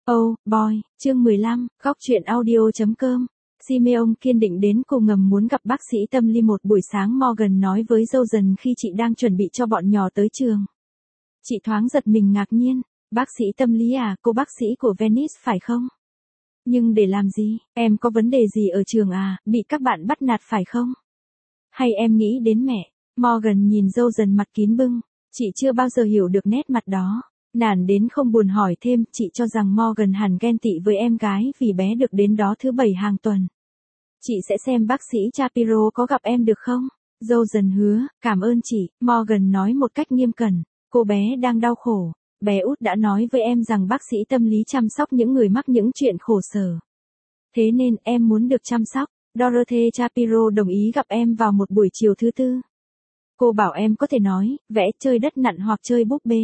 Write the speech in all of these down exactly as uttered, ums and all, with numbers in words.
Oh, boy, chương mười lăm, góc truyện audio chấm com. Simeon kiên định đến cùng ngầm muốn gặp bác sĩ tâm lý một buổi sáng. Morgan nói với dâu dần khi chị đang chuẩn bị cho bọn nhỏ tới trường. Chị thoáng giật mình ngạc nhiên. Bác sĩ tâm lý à, cô bác sĩ của Venice phải không? Nhưng để làm gì, em có vấn đề gì ở trường à, bị các bạn bắt nạt phải không? Hay em nghĩ đến mẹ? Morgan nhìn dâu dần mặt kín bưng. Chị chưa bao giờ hiểu được nét mặt đó. Nản đến không buồn hỏi thêm, chị cho rằng Morgan hẳn ghen tị với em gái vì bé được đến đó thứ bảy hàng tuần. Chị sẽ xem bác sĩ Shapiro có gặp em được không? Dâu dần hứa, cảm ơn chị, Morgan nói một cách nghiêm cẩn. Cô bé đang đau khổ. Bé út đã nói với em rằng bác sĩ tâm lý chăm sóc những người mắc những chuyện khổ sở. Thế nên em muốn được chăm sóc. Dorothy Shapiro đồng ý gặp em vào một buổi chiều thứ tư. Cô bảo em có thể nói, vẽ, chơi đất nặn hoặc chơi búp bê.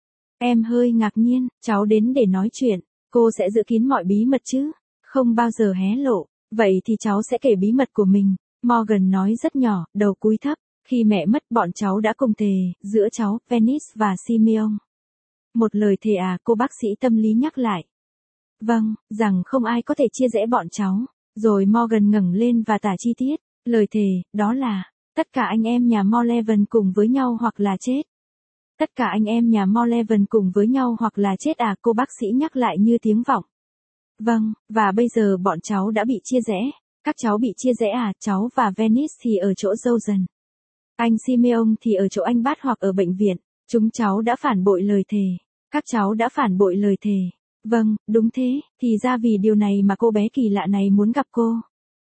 Em hơi ngạc nhiên, cháu đến để nói chuyện, cô sẽ giữ kín mọi bí mật chứ, không bao giờ hé lộ, vậy thì cháu sẽ kể bí mật của mình, Morgan nói rất nhỏ, đầu cúi thấp, khi mẹ mất bọn cháu đã cùng thề, giữa cháu, Venice và Simeon. Một lời thề à, cô bác sĩ tâm lý nhắc lại. Vâng, rằng không ai có thể chia rẽ bọn cháu, rồi Morgan ngẩng lên và tả chi tiết, lời thề, đó là, tất cả anh em nhà Morleven cùng với nhau hoặc là chết. Tất cả anh em nhà Morleven cùng với nhau hoặc là chết à, cô bác sĩ nhắc lại như tiếng vọng. Vâng, và bây giờ bọn cháu đã bị chia rẽ. Các cháu bị chia rẽ à, cháu và Venice thì ở chỗ dâu dần. Anh Simeon thì ở chỗ anh Bát hoặc ở bệnh viện. Chúng cháu đã phản bội lời thề. Các cháu đã phản bội lời thề. Vâng, đúng thế, thì ra vì điều này mà cô bé kỳ lạ này muốn gặp cô.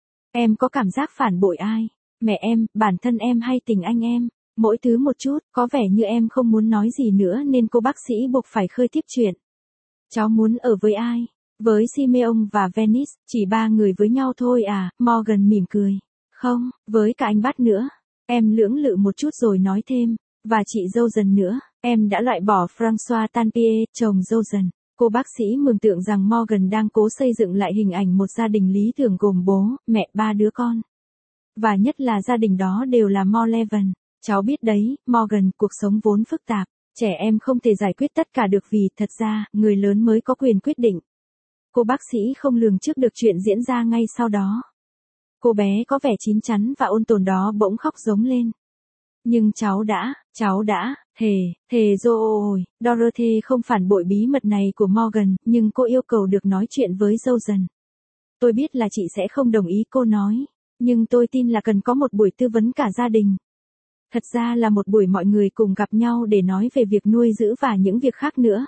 Em có cảm giác phản bội ai? Mẹ em, bản thân em hay tình anh em? Mỗi thứ một chút, có vẻ như em không muốn nói gì nữa nên cô bác sĩ buộc phải khơi tiếp chuyện. Cháu muốn ở với ai? Với Simeon và Venice, chỉ ba người với nhau thôi à, Morgan mỉm cười. Không, với cả anh Bát nữa. Em lưỡng lự một chút rồi nói thêm, và chị dâu dần nữa, em đã loại bỏ François Tanpier, chồng dâu dần. Cô bác sĩ mường tượng rằng Morgan đang cố xây dựng lại hình ảnh một gia đình lý tưởng gồm bố, mẹ, ba đứa con. Và nhất là gia đình đó đều là Morleven. Cháu biết đấy, Morgan, cuộc sống vốn phức tạp, trẻ em không thể giải quyết tất cả được vì, thật ra, người lớn mới có quyền quyết định. Cô bác sĩ không lường trước được chuyện diễn ra ngay sau đó. Cô bé có vẻ chín chắn và ôn tồn đó bỗng khóc giống lên. Nhưng cháu đã, cháu đã, thề, thề rồi, Dorothy không phản bội bí mật này của Morgan, nhưng cô yêu cầu được nói chuyện với dâu dần. Tôi biết là chị sẽ không đồng ý, cô nói, nhưng tôi tin là cần có một buổi tư vấn cả gia đình. Thật ra là một buổi mọi người cùng gặp nhau để nói về việc nuôi giữ và những việc khác nữa.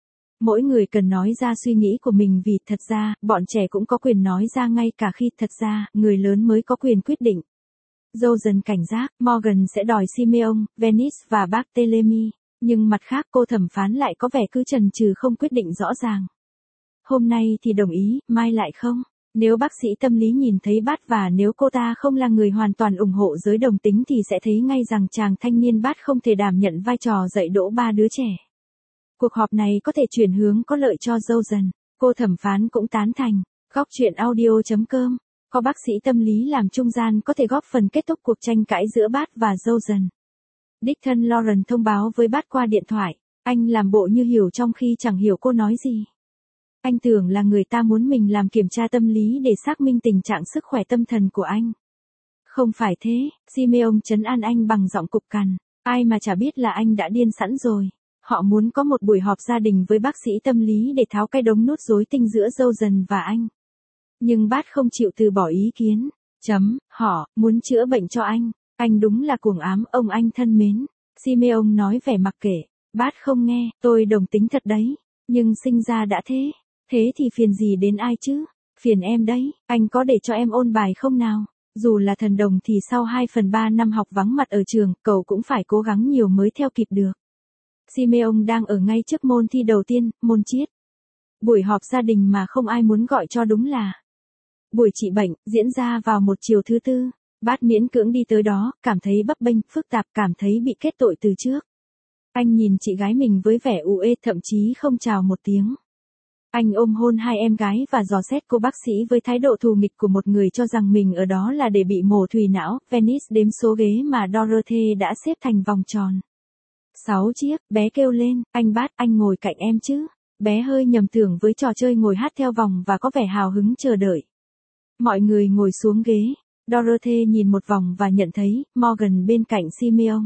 Mỗi người cần nói ra suy nghĩ của mình vì thật ra, bọn trẻ cũng có quyền nói ra ngay cả khi thật ra, người lớn mới có quyền quyết định. Dâu dần cảnh giác, Morgan sẽ đòi Simeon, Venice và Barthélemy, nhưng mặt khác cô thẩm phán lại có vẻ cứ chần chừ không quyết định rõ ràng. Hôm nay thì đồng ý, mai lại không. Nếu bác sĩ tâm lý nhìn thấy Bát và nếu cô ta không là người hoàn toàn ủng hộ giới đồng tính thì sẽ thấy ngay rằng chàng thanh niên Bát không thể đảm nhận vai trò dạy dỗ ba đứa trẻ. Cuộc họp này có thể chuyển hướng có lợi cho dâu dần. Cô thẩm phán cũng tán thành. Góc truyện audio chấm com. Có bác sĩ tâm lý làm trung gian có thể góp phần kết thúc cuộc tranh cãi giữa Bát và dâu dần. Đích thân Lauren thông báo với Bát qua điện thoại. Anh làm bộ như hiểu trong khi chẳng hiểu cô nói gì. Anh tưởng là người ta muốn mình làm kiểm tra tâm lý để xác minh tình trạng sức khỏe tâm thần của anh. Không phải thế, Simeon trấn an anh bằng giọng cục cằn. Ai mà chả biết là anh đã điên sẵn rồi. Họ muốn có một buổi họp gia đình với bác sĩ tâm lý để tháo cái đống nút rối tinh giữa dâu dần và anh. Nhưng Bát không chịu từ bỏ ý kiến. Chấm, họ, muốn chữa bệnh cho anh. Anh đúng là cuồng ám, ông anh thân mến. Simeon nói vẻ mặc kệ. Bát không nghe, tôi đồng tính thật đấy. Nhưng sinh ra đã thế. Thế thì phiền gì đến ai chứ? Phiền em đấy, anh có để cho em ôn bài không nào? Dù là thần đồng thì sau hai phần ba năm học vắng mặt ở trường, cậu cũng phải cố gắng nhiều mới theo kịp được. Simeon đang ở ngay trước môn thi đầu tiên, môn triết. Buổi họp gia đình mà không ai muốn gọi cho đúng là buổi trị bệnh, diễn ra vào một chiều thứ tư. Bát miễn cưỡng đi tới đó, cảm thấy bấp bênh, phức tạp, cảm thấy bị kết tội từ trước. Anh nhìn chị gái mình với vẻ u ê, thậm chí không chào một tiếng. Anh ôm hôn hai em gái và dò xét cô bác sĩ với thái độ thù nghịch của một người cho rằng mình ở đó là để bị mổ thùy não. Venice đếm số ghế mà Dorothy đã xếp thành vòng tròn. Sáu chiếc, bé kêu lên, anh Bát, anh ngồi cạnh em chứ. bé hơi nhầm tưởng với trò chơi ngồi hát theo vòng và có vẻ hào hứng chờ đợi. Mọi người ngồi xuống ghế. Dorothy nhìn một vòng và nhận thấy Morgan bên cạnh Simeon.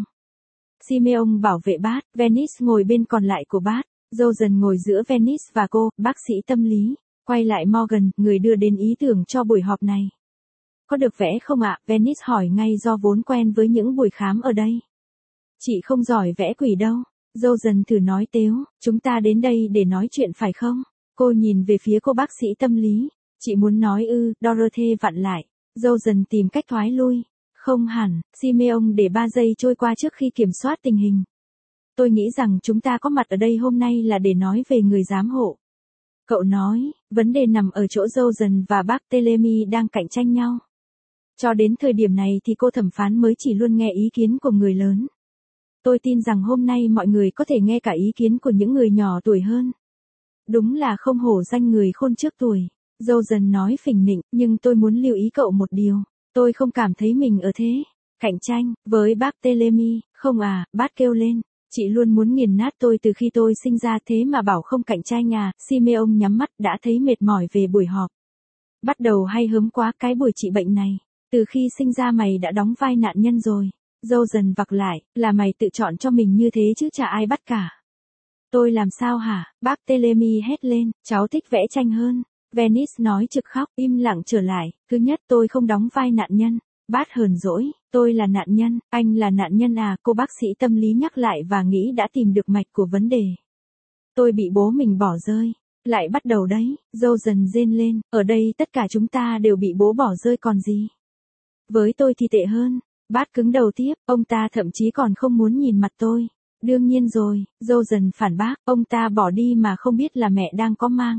Simeon bảo vệ bác, Venice ngồi bên còn lại của bác, Jojen ngồi giữa Venice và cô, bác sĩ tâm lý. Quay lại Morgan, người đưa đến ý tưởng cho buổi họp này. Có được vẽ không ạ? Venice hỏi ngay do vốn quen với những buổi khám ở đây. Chị không giỏi vẽ quỷ đâu. Jojen thử nói tếu, chúng ta đến đây để nói chuyện phải không? Cô nhìn về phía cô bác sĩ tâm lý. Chị muốn nói ư, Dorothy vặn lại. Jojen tìm cách thoái lui. Không hẳn, Simeon để ba giây trôi qua trước khi kiểm soát tình hình. Tôi nghĩ rằng chúng ta có mặt ở đây hôm nay là để nói về người giám hộ. Cậu nói, vấn đề nằm ở chỗ Jojen và bác Telemi đang cạnh tranh nhau. Cho đến thời điểm này thì cô thẩm phán mới chỉ luôn nghe ý kiến của người lớn. Tôi tin rằng hôm nay mọi người có thể nghe cả ý kiến của những người nhỏ tuổi hơn. Đúng là không hổ danh người khôn trước tuổi. Jojen nói phỉnh nịnh, nhưng tôi muốn lưu ý cậu một điều. Tôi không cảm thấy mình ở thế cạnh tranh với bác Telemi. Không à, bác kêu lên. Chị luôn muốn nghiền nát tôi từ khi tôi sinh ra thế mà bảo không cạnh tranh à. Simeon nhắm mắt đã thấy mệt mỏi về buổi họp. Bắt đầu hay hớm quá cái buổi trị bệnh này. Từ khi sinh ra mày đã đóng vai nạn nhân rồi. Jojen vặc lại, là mày tự chọn cho mình như thế chứ chả ai bắt cả. Tôi làm sao hả? Bác Telemi hét lên, cháu thích vẽ tranh hơn. Venice nói trực khóc, im lặng trở lại. Thứ nhất tôi không đóng vai nạn nhân. Bát hờn dỗi, tôi là nạn nhân, anh là nạn nhân à, cô bác sĩ tâm lý nhắc lại và nghĩ đã tìm được mạch của vấn đề. Tôi bị bố mình bỏ rơi. Lại bắt đầu đấy, Jojen rên lên, ở đây tất cả chúng ta đều bị bố bỏ rơi còn gì. Với tôi thì tệ hơn. Bát cứng đầu tiếp, ông ta thậm chí còn không muốn nhìn mặt tôi. Đương nhiên rồi, Jojen phản bác, ông ta bỏ đi mà không biết là mẹ đang có mang.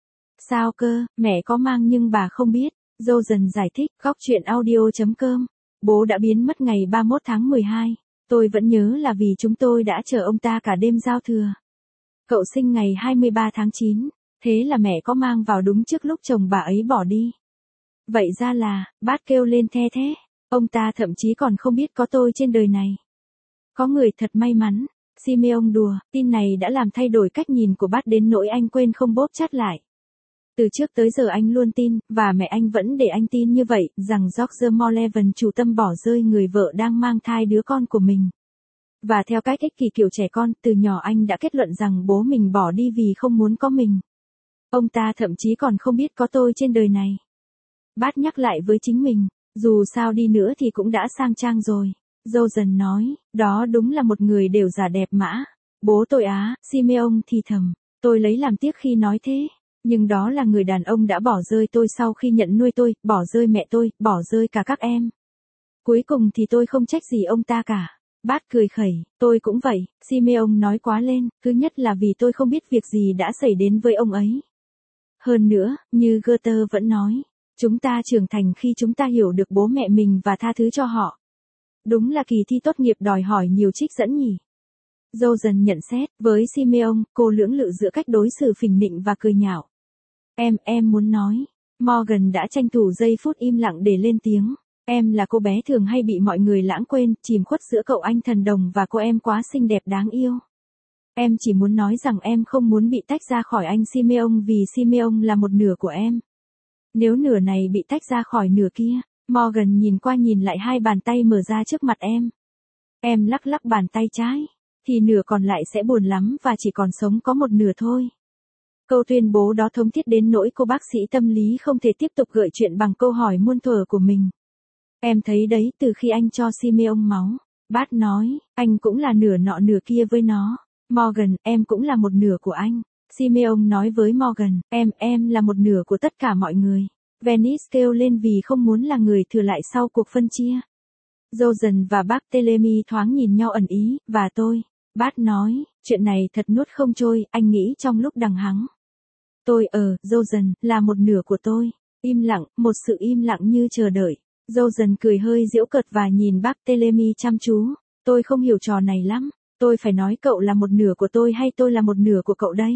Sao cơ, mẹ có mang nhưng bà không biết. Jojen giải thích, góc chuyện audio chấm com. Bố đã biến mất ngày ba mươi mốt tháng mười hai. Tôi vẫn nhớ là vì chúng tôi đã chờ ông ta cả đêm giao thừa. Cậu sinh ngày hai mươi ba tháng chín. Thế là mẹ có mang vào đúng trước lúc chồng bà ấy bỏ đi. Vậy ra là, bát kêu lên the thế. Ông ta thậm chí còn không biết có tôi trên đời này. Có người thật may mắn. Simeon đùa, tin này đã làm thay đổi cách nhìn của bát đến nỗi anh quên không bóp chát lại. Từ trước tới giờ anh luôn tin, và mẹ anh vẫn để anh tin như vậy, rằng George Morleven chủ tâm bỏ rơi người vợ đang mang thai đứa con của mình. Và theo cách ích kỷ kiểu trẻ con, từ nhỏ anh đã kết luận rằng bố mình bỏ đi vì không muốn có mình. Ông ta thậm chí còn không biết có tôi trên đời này. Bát nhắc lại với chính mình, dù sao đi nữa thì cũng đã sang trang rồi. Jojen nói, đó đúng là một người đều giả đẹp mã. Bố tôi á, Simeon thì thầm, tôi lấy làm tiếc khi nói thế. Nhưng đó là người đàn ông đã bỏ rơi tôi sau khi nhận nuôi tôi, bỏ rơi mẹ tôi, bỏ rơi cả các em. Cuối cùng thì tôi không trách gì ông ta cả. Bát cười khẩy, tôi cũng vậy, Simeon nói quá lên, thứ nhất là vì tôi không biết việc gì đã xảy đến với ông ấy. Hơn nữa, như Goethe vẫn nói, chúng ta trưởng thành khi chúng ta hiểu được bố mẹ mình và tha thứ cho họ. Đúng là kỳ thi tốt nghiệp đòi hỏi nhiều trích dẫn nhỉ. Jojen nhận xét, với Simeon, cô lưỡng lự giữa cách đối xử phỉnh nịnh và cười nhạo. Em, em muốn nói. Morgan đã tranh thủ giây phút im lặng để lên tiếng. Em là cô bé thường hay bị mọi người lãng quên, chìm khuất giữa cậu anh thần đồng và cô em quá xinh đẹp đáng yêu. Em chỉ muốn nói rằng em không muốn bị tách ra khỏi anh Simeon vì Simeon là một nửa của em. Nếu nửa này bị tách ra khỏi nửa kia, Morgan nhìn qua nhìn lại hai bàn tay mở ra trước mặt em. Em lắc lắc bàn tay trái, thì nửa còn lại sẽ buồn lắm và chỉ còn sống có một nửa thôi. Câu tuyên bố đó thống thiết đến nỗi cô bác sĩ tâm lý không thể tiếp tục gợi chuyện bằng câu hỏi muôn thuở của mình. Em thấy đấy, từ khi anh cho Simeon máu, Bát nói, anh cũng là nửa nọ nửa kia với nó. Morgan, em cũng là một nửa của anh. Simeon nói với Morgan, em, em là một nửa của tất cả mọi người. Venice kêu lên vì không muốn là người thừa lại sau cuộc phân chia. Jojen và bác Telemi thoáng nhìn nhau ẩn ý, và tôi. Bát nói, chuyện này thật nuốt không trôi, anh nghĩ trong lúc đằng hắng. Tôi ở, Jojen, là một nửa của tôi. Im lặng, một sự im lặng như chờ đợi. Jojen cười hơi giễu cợt và nhìn bác Telemi chăm chú. Tôi không hiểu trò này lắm. Tôi phải nói cậu là một nửa của tôi hay tôi là một nửa của cậu đây?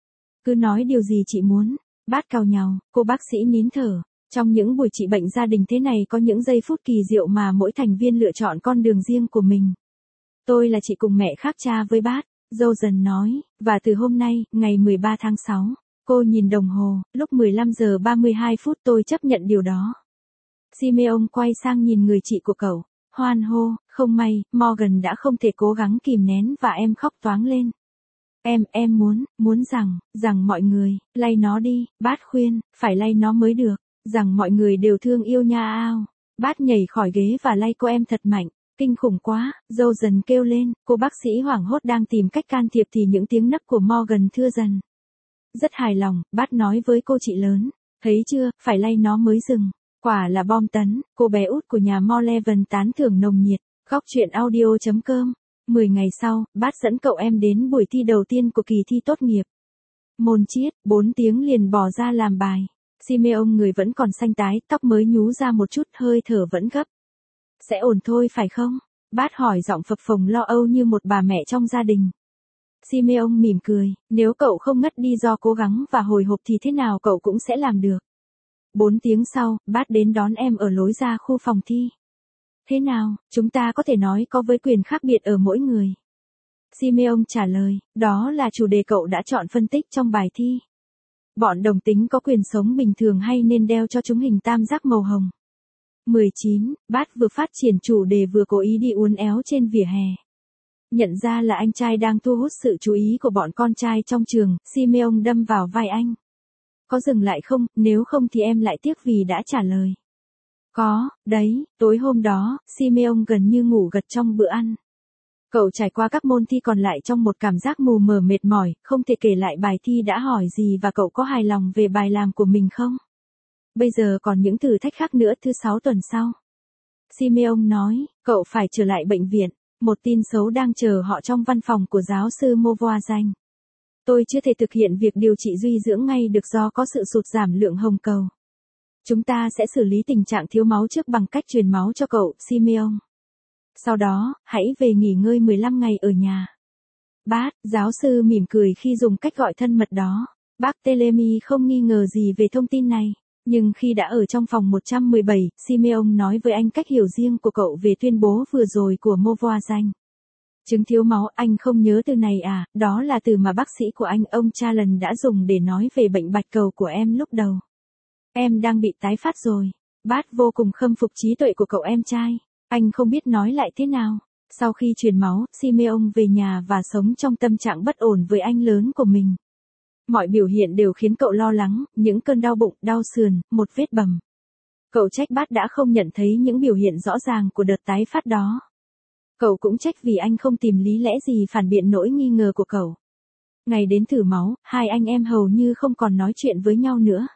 Cứ nói điều gì chị muốn. Bát cào nhàu, cô bác sĩ nín thở. Trong những buổi trị bệnh gia đình thế này có những giây phút kỳ diệu mà mỗi thành viên lựa chọn con đường riêng của mình. Tôi là chị cùng mẹ khác cha với Bát. Dâu dần nói, và từ hôm nay, ngày mười ba tháng sáu, cô nhìn đồng hồ, lúc mười lăm giờ ba mươi hai phút tôi chấp nhận điều đó. Simeon quay sang nhìn người chị của cậu, hoan hô, không may, Morgan đã không thể cố gắng kìm nén và em khóc toáng lên. Em, em muốn, muốn rằng, rằng mọi người, lay nó đi, Bát khuyên, phải lay nó mới được, rằng mọi người đều thương yêu nha ao. Bát nhảy khỏi ghế và lay cô em thật mạnh, kinh khủng quá, dâu dần kêu lên, cô bác sĩ hoảng hốt đang tìm cách can thiệp thì những tiếng nấc của Morgan thưa dần. Rất hài lòng, Bát nói với cô chị lớn, thấy chưa, phải lay nó mới dừng. Quả là bom tấn, cô bé út của nhà Morleven tán thưởng nồng nhiệt, góc truyện audio chấm com. mười ngày sau, Bát dẫn cậu em đến buổi thi đầu tiên của kỳ thi tốt nghiệp. Môn triết, bốn tiếng liền bỏ ra làm bài. Simeon người vẫn còn xanh tái, tóc mới nhú ra một chút, hơi thở vẫn gấp. Sẽ ổn thôi phải không? Bát hỏi giọng phập phồng lo âu như một bà mẹ trong gia đình. Simeon mỉm cười, nếu cậu không ngất đi do cố gắng và hồi hộp thì thế nào cậu cũng sẽ làm được. Bốn tiếng sau, Bát đến đón em ở lối ra khu phòng thi. Thế nào, chúng ta có thể nói có với quyền khác biệt ở mỗi người. Simeon trả lời, đó là chủ đề cậu đã chọn phân tích trong bài thi. Bọn đồng tính có quyền sống bình thường hay nên đeo cho chúng hình tam giác màu hồng. mười chín, Bát vừa phát triển chủ đề vừa cố ý đi uốn éo trên vỉa hè. Nhận ra là anh trai đang thu hút sự chú ý của bọn con trai trong trường, Simeon đâm vào vai anh. Có dừng lại không, nếu không thì em lại tiếc vì đã trả lời. Có, đấy, tối hôm đó, Simeon gần như ngủ gật trong bữa ăn. Cậu trải qua các môn thi còn lại trong một cảm giác mù mờ mệt mỏi, không thể kể lại bài thi đã hỏi gì và cậu có hài lòng về bài làm của mình không? Bây giờ còn những thử thách khác nữa thứ sáu tuần sau. Simeon nói, cậu phải trở lại bệnh viện, một tin xấu đang chờ họ trong văn phòng của giáo sư Movoazan. Tôi chưa thể thực hiện việc điều trị dinh dưỡng ngay được do có sự sụt giảm lượng hồng cầu. Chúng ta sẽ xử lý tình trạng thiếu máu trước bằng cách truyền máu cho cậu, Simeon. Sau đó, hãy về nghỉ ngơi mười lăm ngày ở nhà. Bát, giáo sư mỉm cười khi dùng cách gọi thân mật đó. Bác Telemi không nghi ngờ gì về thông tin này. Nhưng khi đã ở trong phòng một trăm mười bảy, Simeon nói với anh cách hiểu riêng của cậu về tuyên bố vừa rồi của Movoazan. Chứng thiếu máu, anh không nhớ từ này à, đó là từ mà bác sĩ của anh, ông Challen đã dùng để nói về bệnh bạch cầu của em lúc đầu. Em đang bị tái phát rồi. Bát vô cùng khâm phục trí tuệ của cậu em trai. Anh không biết nói lại thế nào. Sau khi truyền máu, Simeon về nhà và sống trong tâm trạng bất ổn với anh lớn của mình. Mọi biểu hiện đều khiến cậu lo lắng, những cơn đau bụng, đau sườn, một vết bầm. Cậu trách Bát đã không nhận thấy những biểu hiện rõ ràng của đợt tái phát đó. Cậu cũng trách vì anh không tìm lý lẽ gì phản biện nỗi nghi ngờ của cậu. Ngày đến thử máu, hai anh em hầu như không còn nói chuyện với nhau nữa.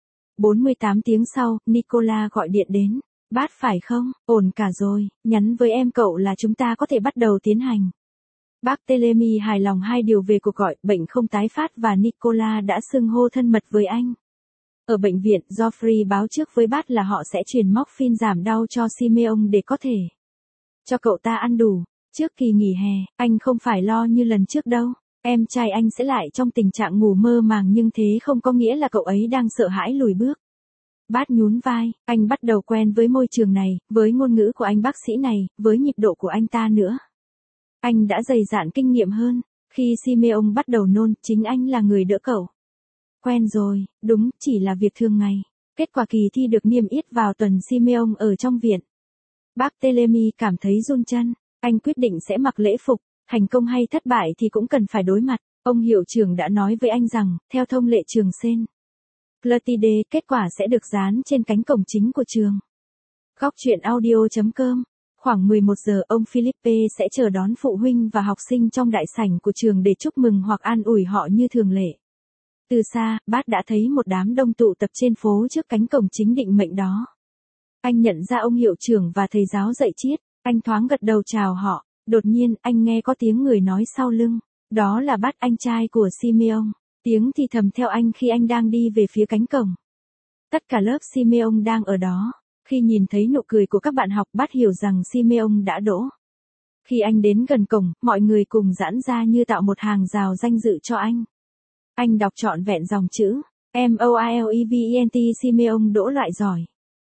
bốn mươi tám tiếng sau, Nicola gọi điện đến. Bát phải không, ổn cả rồi, nhắn với em cậu là chúng ta có thể bắt đầu tiến hành. Bác Telemi hài lòng hai điều về cuộc gọi, bệnh không tái phát và Nicola đã xưng hô thân mật với anh. Ở bệnh viện, Geoffrey báo trước với Bát là họ sẽ truyền morphine giảm đau cho Simeon để có thể cho cậu ta ăn đủ. Trước kỳ nghỉ hè, anh không phải lo như lần trước đâu. Em trai anh sẽ lại trong tình trạng ngủ mơ màng nhưng thế không có nghĩa là cậu ấy đang sợ hãi lùi bước. Bát nhún vai, anh bắt đầu quen với môi trường này, với ngôn ngữ của anh bác sĩ này, với nhịp độ của anh ta nữa. Anh đã dày dạn kinh nghiệm hơn. Khi Simeon bắt đầu nôn, chính anh là người đỡ cậu. Quen rồi, đúng, chỉ là việc thường ngày. Kết quả kỳ thi được niêm yết vào tuần Simeon ở trong viện. Bác Telemi cảm thấy run chân. Anh quyết định sẽ mặc lễ phục. Thành công hay thất bại thì cũng cần phải đối mặt. Ông hiệu trưởng đã nói với anh rằng, theo thông lệ trường Sen Clotilde, kết quả sẽ được dán trên cánh cổng chính của trường. Góc truyện audio chấm com. Khoảng mười một giờ, ông Philippe sẽ chờ đón phụ huynh và học sinh trong đại sảnh của trường để chúc mừng hoặc an ủi họ như thường lệ. Từ xa, Bát đã thấy một đám đông tụ tập trên phố trước cánh cổng chính định mệnh đó. Anh nhận ra ông hiệu trưởng và thầy giáo dạy triết, anh thoáng gật đầu chào họ. Đột nhiên, anh nghe có tiếng người nói sau lưng. Đó là Bát, anh trai của Simeon. Tiếng thì thầm theo anh khi anh đang đi về phía cánh cổng. Tất cả lớp Simeon đang ở đó. Khi nhìn thấy nụ cười của các bạn học, Bát hiểu rằng Simeon đã đỗ. Khi anh đến gần cổng, mọi người cùng giãn ra như tạo một hàng rào danh dự cho anh. Anh đọc trọn vẹn dòng chữ M O I L E V E N T. Simeon đỗ loại giỏi.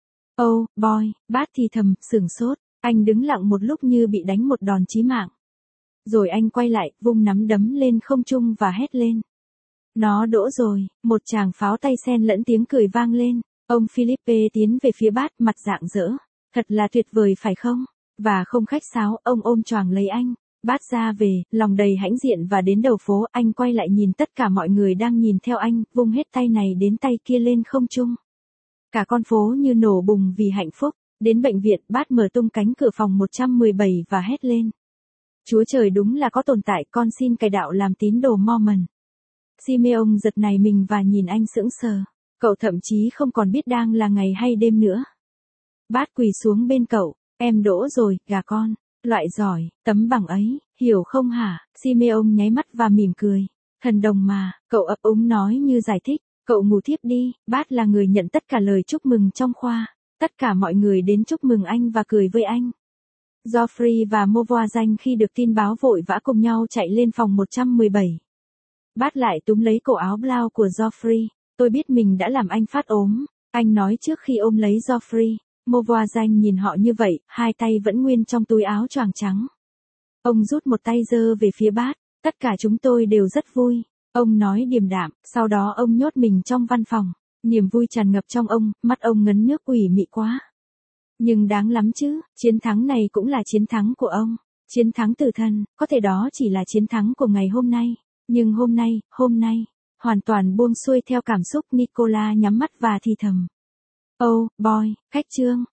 Oh, boy, Bát thì thầm, sửng sốt. Anh đứng lặng một lúc như bị đánh một đòn chí mạng. Rồi anh quay lại, vung nắm đấm lên không trung và hét lên. Nó đỗ rồi, một tràng pháo tay xen lẫn tiếng cười vang lên. Ông Philippe tiến về phía bát, mặt rạng rỡ. Thật là tuyệt vời phải không? Và không khách sáo, ông ôm choàng lấy anh. Bát ra về, lòng đầy hãnh diện và đến đầu phố, anh quay lại nhìn tất cả mọi người đang nhìn theo anh, vung hết tay này đến tay kia lên không trung. Cả con phố như nổ bùng vì hạnh phúc. Đến bệnh viện, Bát mở tung cánh cửa phòng một trăm mười bảy và hét lên. Chúa trời đúng là có tồn tại, con xin cải đạo làm tín đồ Mormon. Simeon giật nảy mình và nhìn anh sững sờ. Cậu thậm chí không còn biết đang là ngày hay đêm nữa. Bát quỳ xuống bên cậu. Em đỗ rồi, gà con. Loại giỏi, tấm bằng ấy, hiểu không hả? Simeon nháy mắt và mỉm cười. Thần đồng mà, cậu ấp úng nói như giải thích. Cậu ngủ thiếp đi. Bát là người nhận tất cả lời chúc mừng trong khoa. Tất cả mọi người đến chúc mừng anh và cười với anh. Geoffrey và Movoazan khi được tin báo vội vã cùng nhau chạy lên phòng một trăm mười bảy. Bát lại túm lấy cổ áo blau của Geoffrey. Tôi biết mình đã làm anh phát ốm. Anh nói trước khi ôm lấy Geoffrey. Movoazan nhìn họ như vậy, hai tay vẫn nguyên trong túi áo choàng trắng. Ông rút một tay giơ về phía Bát. Tất cả chúng tôi đều rất vui. Ông nói điềm đạm, sau đó ông nhốt mình trong văn phòng. Niềm vui tràn ngập trong ông, mắt ông ngấn nước ủy mị quá. Nhưng đáng lắm chứ, chiến thắng này cũng là chiến thắng của ông. Chiến thắng từ thân, có thể đó chỉ là chiến thắng của ngày hôm nay. Nhưng hôm nay, hôm nay, hoàn toàn buông xuôi theo cảm xúc. Nicola nhắm mắt và thì thầm. Oh, boy, khách trương.